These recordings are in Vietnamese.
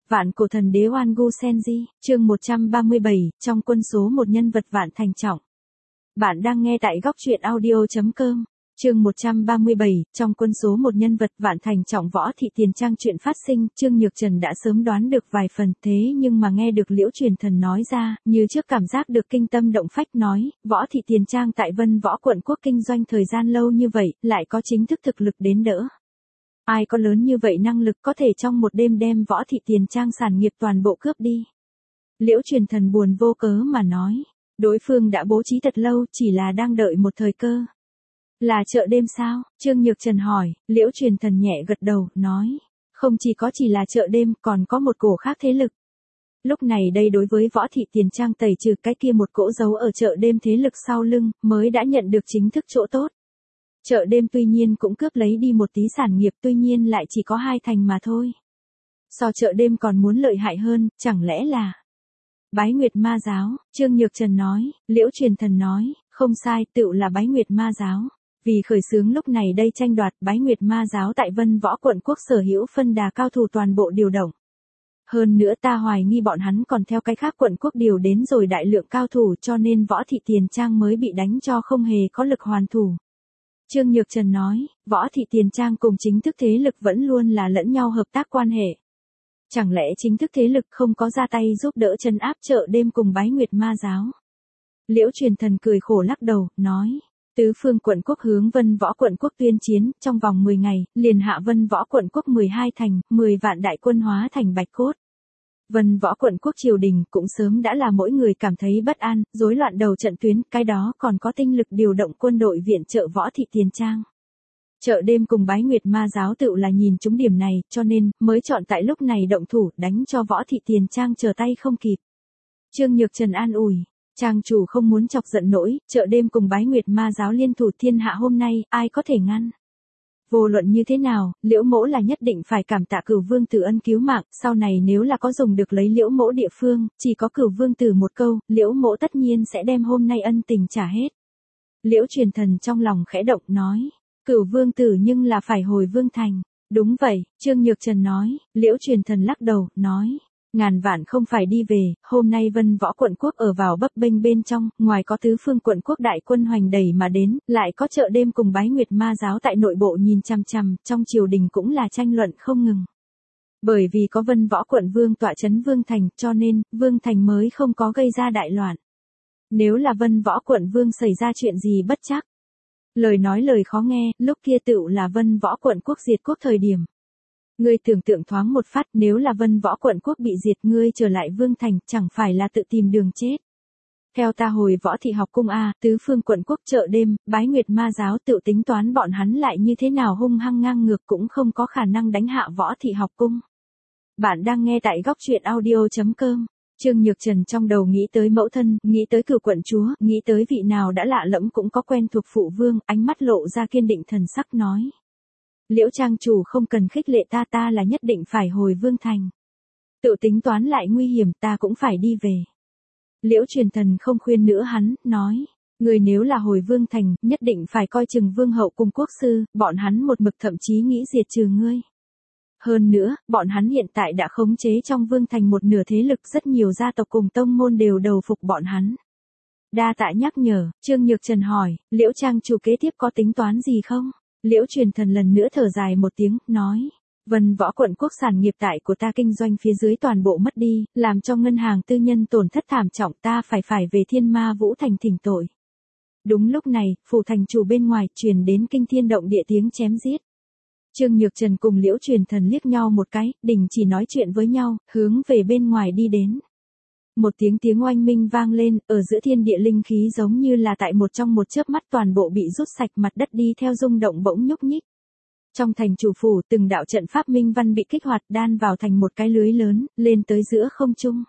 Vạn cổ thần đế Oan Gu Senji, chương 137, trong quân số một nhân vật vạn thành trọng. Bạn đang nghe tại góc truyện audio.com, chương 137, trong quân số một nhân vật vạn thành trọng. Võ Thị Tiền Trang. Chuyện phát sinh, Trương Nhược Trần đã sớm đoán được vài phần, thế nhưng mà nghe được Liễu Truyền Thần nói ra, như trước cảm giác được kinh tâm động phách. Nói, Võ Thị Tiền Trang tại Vân Võ quận quốc kinh doanh thời gian lâu như vậy, lại có chính thức thực lực đến đỡ. Ai có lớn như vậy năng lực có thể trong một đêm đem Võ Thị Tiền Trang sản nghiệp toàn bộ cướp đi. Liễu Truyền Thần buồn vô cớ mà nói, đối phương đã bố trí thật lâu, chỉ là đang đợi một thời cơ. Là chợ đêm sao? Trương Nhược Trần hỏi. Liễu Truyền Thần nhẹ gật đầu, nói, không chỉ là chợ đêm, còn có một cổ khác thế lực. Lúc này đây đối với Võ Thị Tiền Trang tẩy trừ cái kia một cỗ dấu ở chợ đêm thế lực sau lưng, mới đã nhận được chính thức chỗ tốt. Chợ đêm tuy nhiên cũng cướp lấy đi một tí sản nghiệp, tuy nhiên lại chỉ có 2 thành mà thôi. So chợ đêm còn muốn lợi hại hơn, chẳng lẽ là Bái Nguyệt Ma Giáo? Trương Nhược Trần nói. Liễu Truyền Thần nói, không sai, tựu là Bái Nguyệt Ma Giáo. Vì khởi xướng lúc này đây tranh đoạt, Bái Nguyệt Ma Giáo tại Vân Võ quận quốc sở hữu phân đà cao thủ toàn bộ điều động. Hơn nữa ta hoài nghi bọn hắn còn theo cái khác quận quốc điều đến rồi đại lượng cao thủ, cho nên Võ Thị Tiền Trang mới bị đánh cho không hề có lực hoàn thủ. Trương Nhược Trần nói, Võ Thị Tiền Trang cùng chính thức thế lực vẫn luôn là lẫn nhau hợp tác quan hệ. Chẳng lẽ chính thức thế lực không có ra tay giúp đỡ trấn áp chợ đêm cùng Bái Nguyệt Ma Giáo? Liễu Truyền Thần cười khổ lắc đầu, nói, tứ phương quận quốc hướng Vân Võ quận quốc tuyên chiến, trong vòng 10 ngày, liền hạ Vân Võ quận quốc 12 thành, 10 vạn đại quân hóa thành bạch cốt. Vân Võ quận quốc triều đình cũng sớm đã là mỗi người cảm thấy bất an, rối loạn đầu trận tuyến, cái đó còn có tinh lực điều động quân đội viện trợ Võ Thị Tiền Trang. Chợ đêm cùng Bái Nguyệt Ma Giáo tự là nhìn trúng điểm này, cho nên mới chọn tại lúc này động thủ, đánh cho Võ Thị Tiền Trang trở tay không kịp. Trương Nhược Trần an ủi, trang chủ không muốn chọc giận nỗi, chợ đêm cùng Bái Nguyệt Ma Giáo liên thủ thiên hạ hôm nay, ai có thể ngăn? Vô luận như thế nào, Liễu mỗ là nhất định phải cảm tạ Cửu Vương Tử ân cứu mạng, sau này nếu là có dùng được lấy Liễu mỗ địa phương, chỉ có Cửu Vương Tử một câu, Liễu mỗ tất nhiên sẽ đem hôm nay ân tình trả hết. Liễu Truyền Thần trong lòng khẽ động nói, Cửu Vương Tử nhưng là phải hồi Vương Thành. Đúng vậy, Trương Nhược Trần nói. Liễu Truyền Thần lắc đầu, nói, ngàn vạn không phải đi về, hôm nay Vân Võ quận quốc ở vào bấp bênh bên trong, ngoài có tứ phương quận quốc đại quân hoành đẩy mà đến, lại có chợ đêm cùng Bái Nguyệt Ma Giáo tại nội bộ nhìn chằm chằm, trong triều đình cũng là tranh luận không ngừng. Bởi vì có Vân Võ quận vương tọa trấn Vương Thành, cho nên, Vương Thành mới không có gây ra đại loạn. Nếu là Vân Võ quận vương xảy ra chuyện gì bất trắc, lời nói lời khó nghe, lúc kia tựu là Vân Võ quận quốc diệt quốc thời điểm. Ngươi tưởng tượng thoáng một phát, nếu là Vân Võ quận quốc bị diệt, ngươi trở lại Vương Thành, chẳng phải là tự tìm đường chết. Theo ta hồi Võ Thị học cung tứ phương quận quốc chợ đêm, Bái Nguyệt Ma Giáo tự tính toán bọn hắn lại như thế nào hung hăng ngang ngược cũng không có khả năng đánh hạ Võ Thị học cung. Bạn đang nghe tại góc truyện audio.com. Trương Nhược Trần trong đầu nghĩ tới mẫu thân, nghĩ tới Cửu quận chúa, nghĩ tới vị nào đã lạ lẫm cũng có quen thuộc phụ vương, ánh mắt lộ ra kiên định thần sắc nói. Liễu trang chủ không cần khích lệ ta là nhất định phải hồi Vương Thành. Tự tính toán lại nguy hiểm, ta cũng phải đi về. Liễu Truyền Thần không khuyên nữa hắn, nói, người nếu là hồi Vương Thành, nhất định phải coi chừng Vương hậu cùng quốc sư, bọn hắn một mực thậm chí nghĩ diệt trừ ngươi. Hơn nữa, bọn hắn hiện tại đã khống chế trong Vương Thành một nửa thế lực, rất nhiều gia tộc cùng tông môn đều đầu phục bọn hắn. Đa tạ nhắc nhở. Trương Nhược Trần hỏi, Liễu trang chủ kế tiếp có tính toán gì không? Liễu Truyền Thần lần nữa thở dài một tiếng, nói, Vân Võ quận quốc sản nghiệp tại của ta kinh doanh phía dưới toàn bộ mất đi, làm cho ngân hàng tư nhân tổn thất thảm trọng, ta phải về Thiên Ma Vũ Thành thỉnh tội. Đúng lúc này, phủ thành chủ bên ngoài truyền đến kinh thiên động địa tiếng chém giết. Trương Nhược Trần cùng Liễu Truyền Thần liếc nhau một cái, đình chỉ nói chuyện với nhau, hướng về bên ngoài đi đến. Một tiếng oanh minh vang lên, ở giữa thiên địa linh khí giống như là tại trong một chớp mắt toàn bộ bị rút sạch, mặt đất đi theo rung động bỗng nhúc nhích. Trong thành chủ phủ, từng đạo trận pháp minh văn bị kích hoạt, đan vào thành một cái lưới lớn, lên tới giữa không trung.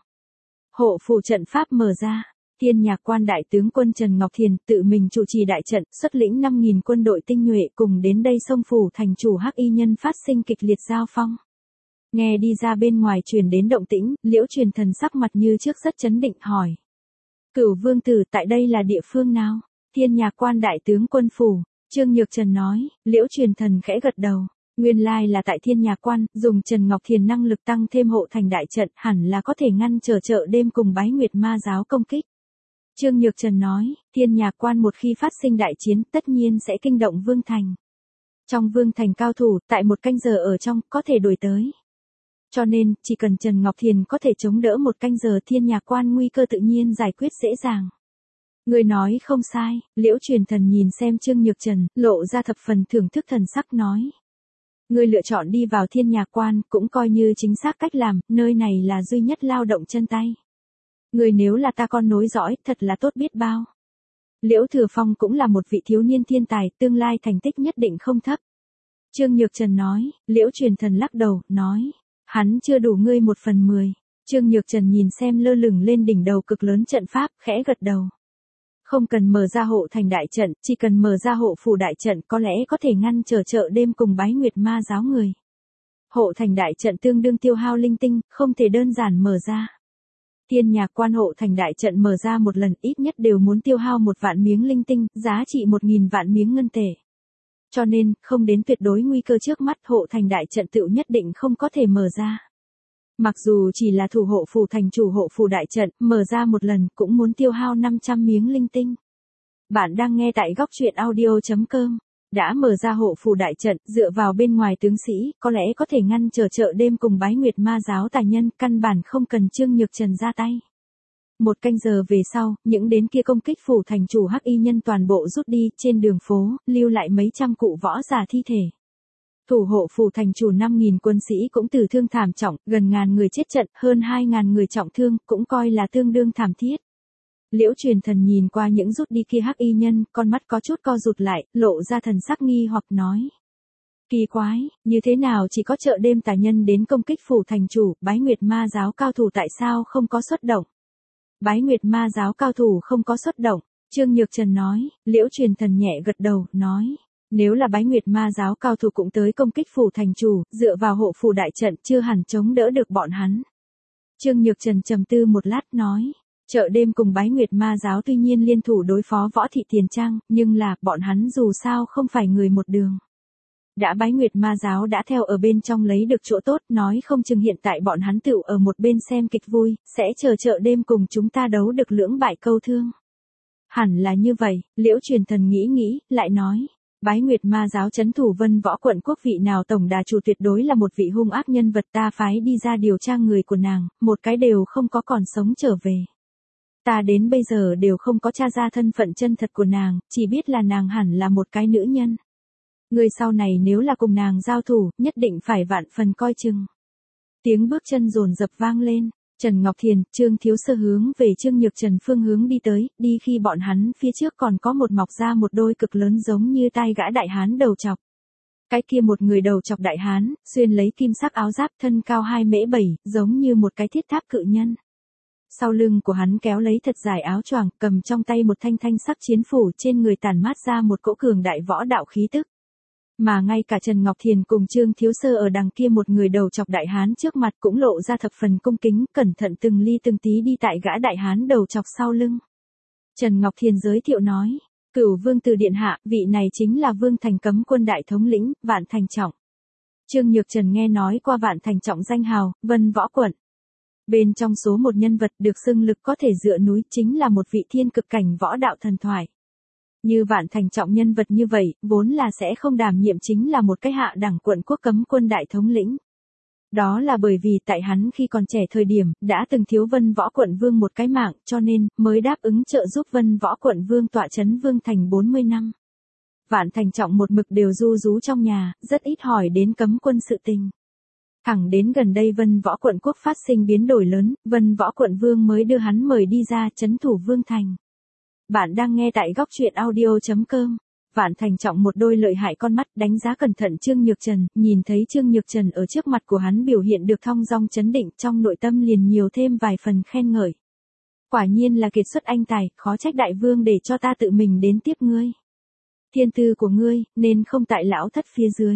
Hộ phủ trận pháp mở ra, Thiên Nhạc Quan đại tướng quân Trần Ngọc Thiền tự mình chủ trì đại trận, xuất lĩnh 5.000 quân đội tinh nhuệ cùng đến đây xông phủ thành chủ Hắc Y Nhân phát sinh kịch liệt giao phong. Nghe đi ra bên ngoài truyền đến động tĩnh, Liễu Truyền Thần sắc mặt như trước rất chấn định hỏi. Cửu Vương Tử tại đây là địa phương nào? Thiên Nhạc Quan đại tướng quân phủ. Trương Nhược Trần nói. Liễu Truyền Thần khẽ gật đầu. Nguyên lai là tại Thiên Nhạc Quan, dùng Trần Ngọc Thiền năng lực tăng thêm hộ thành đại trận, hẳn là có thể ngăn trở chợ đêm cùng Bái Nguyệt Ma giáo công kích. Trương Nhược Trần nói, Thiên Nhạc Quan một khi phát sinh đại chiến tất nhiên sẽ kinh động Vương Thành. Trong Vương Thành cao thủ, tại một canh giờ ở trong, có thể đuổi tới. Cho nên, chỉ cần Trần Ngọc Thiền có thể chống đỡ một canh giờ Thiên Nhạc Quan nguy cơ tự nhiên giải quyết dễ dàng. Người nói không sai, Liễu Truyền Thần nhìn xem Trương Nhược Trần, lộ ra thập phần thưởng thức thần sắc nói. Người lựa chọn đi vào Thiên Nhạc Quan cũng coi như chính xác cách làm, nơi này là duy nhất lao động chân tay. Người nếu là ta con nối dõi, thật là tốt biết bao. Liễu Thừa Phong cũng là một vị thiếu niên thiên tài, tương lai thành tích nhất định không thấp. Trương Nhược Trần nói, Liễu Truyền Thần lắc đầu, nói, hắn chưa đủ ngươi 1/10. Trương Nhược Trần nhìn xem lơ lửng lên đỉnh đầu cực lớn trận pháp, khẽ gật đầu. Không cần mở ra hộ thành đại trận, chỉ cần mở ra hộ phủ đại trận có lẽ có thể ngăn trở chợ đêm cùng Bái Nguyệt Ma giáo người. Hộ thành đại trận tương đương tiêu hao linh tinh, không thể đơn giản mở ra. Thiên Nhạc Quan hộ thành đại trận mở ra một lần ít nhất đều muốn tiêu hao 1 vạn miếng linh tinh, giá trị 1000 vạn miếng ngân tệ. Cho nên, không đến tuyệt đối nguy cơ trước mắt hộ thành đại trận tựu nhất định không có thể mở ra. Mặc dù chỉ là thủ hộ phù thành chủ hộ phù đại trận, mở ra một lần cũng muốn tiêu hao 500 miếng linh tinh. Bạn đang nghe tại góc truyện audio.com. Đã mở ra hộ phù đại trận, dựa vào bên ngoài tướng sĩ, có lẽ có thể ngăn trở chợ đêm cùng Bái Nguyệt Ma giáo tài nhân, căn bản không cần Trương Nhược Trần ra tay. Một canh giờ về sau, những đến kia công kích phủ thành chủ hắc y nhân toàn bộ rút đi, trên đường phố, lưu lại mấy trăm cụ võ giả thi thể. Thủ hộ phủ thành chủ 5.000 quân sĩ cũng tử thương thảm trọng, gần ngàn người chết trận, hơn 2.000 người trọng thương, cũng coi là tương đương thảm thiết. Liễu Truyền Thần nhìn qua những rút đi kia hắc y nhân, con mắt có chút co rụt lại, lộ ra thần sắc nghi hoặc nói. Kỳ quái, như thế nào chỉ có chợ đêm tà nhân đến công kích phủ thành chủ, Bái Nguyệt Ma giáo cao thủ tại sao không có xuất động? Bái Nguyệt Ma giáo cao thủ không có xuất động, Trương Nhược Trần nói, Liễu Truyền Thần nhẹ gật đầu, nói. Nếu là Bái Nguyệt Ma giáo cao thủ cũng tới công kích phủ thành chủ, dựa vào hộ phủ đại trận chưa hẳn chống đỡ được bọn hắn. Trương Nhược Trần trầm tư một lát nói, chợ đêm cùng Bái Nguyệt Ma giáo tuy nhiên liên thủ đối phó Võ Thị Tiền Trang, nhưng là, bọn hắn dù sao không phải người một đường. Đã Bái Nguyệt Ma giáo đã theo ở bên trong lấy được chỗ tốt, nói không chừng hiện tại bọn hắn tựu ở một bên xem kịch vui, sẽ chờ chợ đêm cùng chúng ta đấu được lưỡng bại câu thương. Hẳn là như vậy, Liễu Truyền Thần nghĩ, lại nói. Bái Nguyệt Ma giáo trấn thủ Vân Võ quận quốc vị nào tổng đà chủ tuyệt đối là một vị hung ác nhân vật, ta phái đi ra điều tra người của nàng, một cái đều không có còn sống trở về. Ta đến bây giờ đều không có tra ra thân phận chân thật của nàng, chỉ biết là nàng hẳn là một cái nữ nhân. Người sau này nếu là cùng nàng giao thủ, nhất định phải vạn phần coi chừng. Tiếng bước chân dồn dập vang lên. Trần Ngọc Thiền, Trương Thiếu Sơ hướng về Trương Nhược Trần phương hướng đi tới, đi khi bọn hắn phía trước còn có một mọc ra một đôi cực lớn giống như tai gã đại hán đầu chọc. Cái kia một người đầu chọc đại hán, xuyên lấy kim sắc áo giáp, thân cao 2m7, giống như một cái thiết tháp cự nhân. Sau lưng của hắn kéo lấy thật dài áo choàng, cầm trong tay một thanh sắc chiến phủ, trên người tản mát ra một cỗ cường đại võ đạo khí tức. Mà ngay cả Trần Ngọc Thiền cùng Trương Thiếu Sơ ở đằng kia một người đầu chọc đại hán trước mặt cũng lộ ra thập phần cung kính, cẩn thận từng ly từng tí đi tại gã đại hán đầu chọc sau lưng. Trần Ngọc Thiền giới thiệu nói, Cửu Vương Từ điện hạ, vị này chính là Vương Thành cấm quân đại thống lĩnh, Vạn Thành Trọng. Trương Nhược Trần nghe nói qua Vạn Thành Trọng danh hào, Vân Võ quận. Bên trong số một nhân vật được xưng lực có thể dựa núi, chính là một vị thiên cực cảnh võ đạo thần thoại. Như Vạn Thành Trọng nhân vật như vậy, vốn là sẽ không đảm nhiệm chính là một cái hạ đẳng quận quốc cấm quân đại thống lĩnh. Đó là bởi vì tại hắn khi còn trẻ thời điểm, đã từng thiếu Vân Võ quận vương một cái mạng, cho nên, mới đáp ứng trợ giúp Vân Võ quận vương tọa trấn Vương Thành 40 năm. Vạn Thành Trọng một mực đều ru rú trong nhà, rất ít hỏi đến cấm quân sự tình. Thẳng đến gần đây Vân Võ quận quốc phát sinh biến đổi lớn, Vân Võ quận vương mới đưa hắn mời đi ra trấn thủ Vương Thành. Bạn đang nghe tại góc truyện audio.com. Vạn Thành Trọng một đôi lợi hại con mắt đánh giá cẩn thận Trương Nhược Trần, nhìn thấy Trương Nhược Trần ở trước mặt của hắn biểu hiện được thong dong chấn định, trong nội tâm liền nhiều thêm vài phần khen ngợi. Quả nhiên là kiệt xuất anh tài, khó trách đại vương để cho ta tự mình đến tiếp ngươi. Thiên tư của ngươi, nên không tại lão thất phía dưới.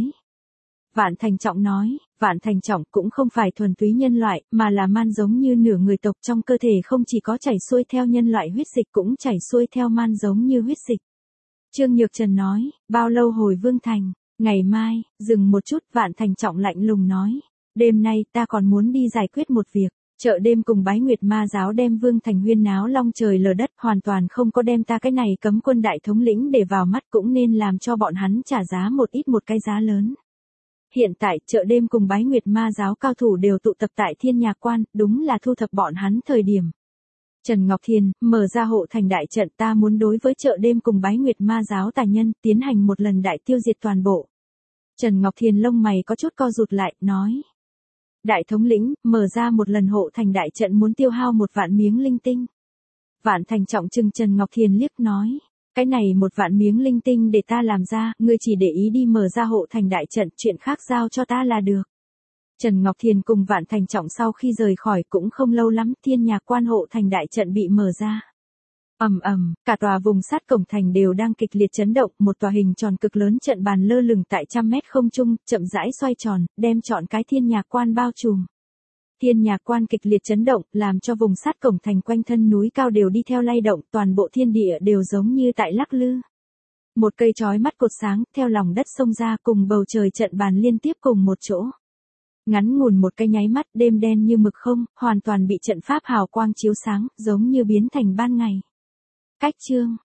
Vạn Thành Trọng nói, Vạn Thành Trọng cũng không phải thuần túy nhân loại, mà là man giống như nửa người tộc, trong cơ thể không chỉ có chảy xuôi theo nhân loại huyết dịch cũng chảy xuôi theo man giống như huyết dịch. Trương Nhược Trần nói, bao lâu hồi Vương Thành? Ngày mai, dừng một chút, Vạn Thành Trọng lạnh lùng nói. Đêm nay ta còn muốn đi giải quyết một việc. Chợ đêm cùng Bái Nguyệt Ma giáo đem Vương Thành huyên náo long trời lở đất, hoàn toàn không có đem ta cái này cấm quân đại thống lĩnh để vào mắt, cũng nên làm cho bọn hắn trả giá một cái giá lớn. Hiện tại, chợ đêm cùng Bái Nguyệt Ma giáo cao thủ đều tụ tập tại Thiên Nhạc Quan, đúng là thu thập bọn hắn thời điểm. Trần Ngọc Thiền, mở ra hộ thành đại trận, ta muốn đối với chợ đêm cùng Bái Nguyệt Ma giáo tà nhân, tiến hành một lần đại tiêu diệt toàn bộ. Trần Ngọc Thiền lông mày có chút co rụt lại, nói. Đại thống lĩnh, mở ra một lần hộ thành đại trận muốn tiêu hao 1.000 miếng linh tinh. Vạn Thành Trọng chừng Trần Ngọc Thiền liếc nói. Cái này 1.000 miếng linh tinh để ta làm ra, ngươi chỉ để ý đi mở ra hộ thành đại trận, chuyện khác giao cho ta là được. Trần Ngọc Thiền cùng Vạn Thành Trọng sau khi rời khỏi cũng không lâu lắm, Thiên Nhạc Quan hộ thành đại trận bị mở ra. Ầm ầm, cả tòa vùng sát cổng thành đều đang kịch liệt chấn động, một tòa hình tròn cực lớn trận bàn lơ lửng tại 100 mét không trung, chậm rãi xoay tròn, đem trọn cái Thiên Nhạc Quan bao trùm. Thiên Nhạc Quan kịch liệt chấn động, làm cho vùng sát cổng thành quanh thân núi cao đều đi theo lay động, toàn bộ thiên địa đều giống như tại lắc lư. Một cây chói mắt cột sáng, theo lòng đất xông ra cùng bầu trời trận bàn liên tiếp cùng một chỗ. Ngắn ngủn một cái nháy mắt, đêm đen như mực không, hoàn toàn bị trận pháp hào quang chiếu sáng, giống như biến thành ban ngày. Cách chương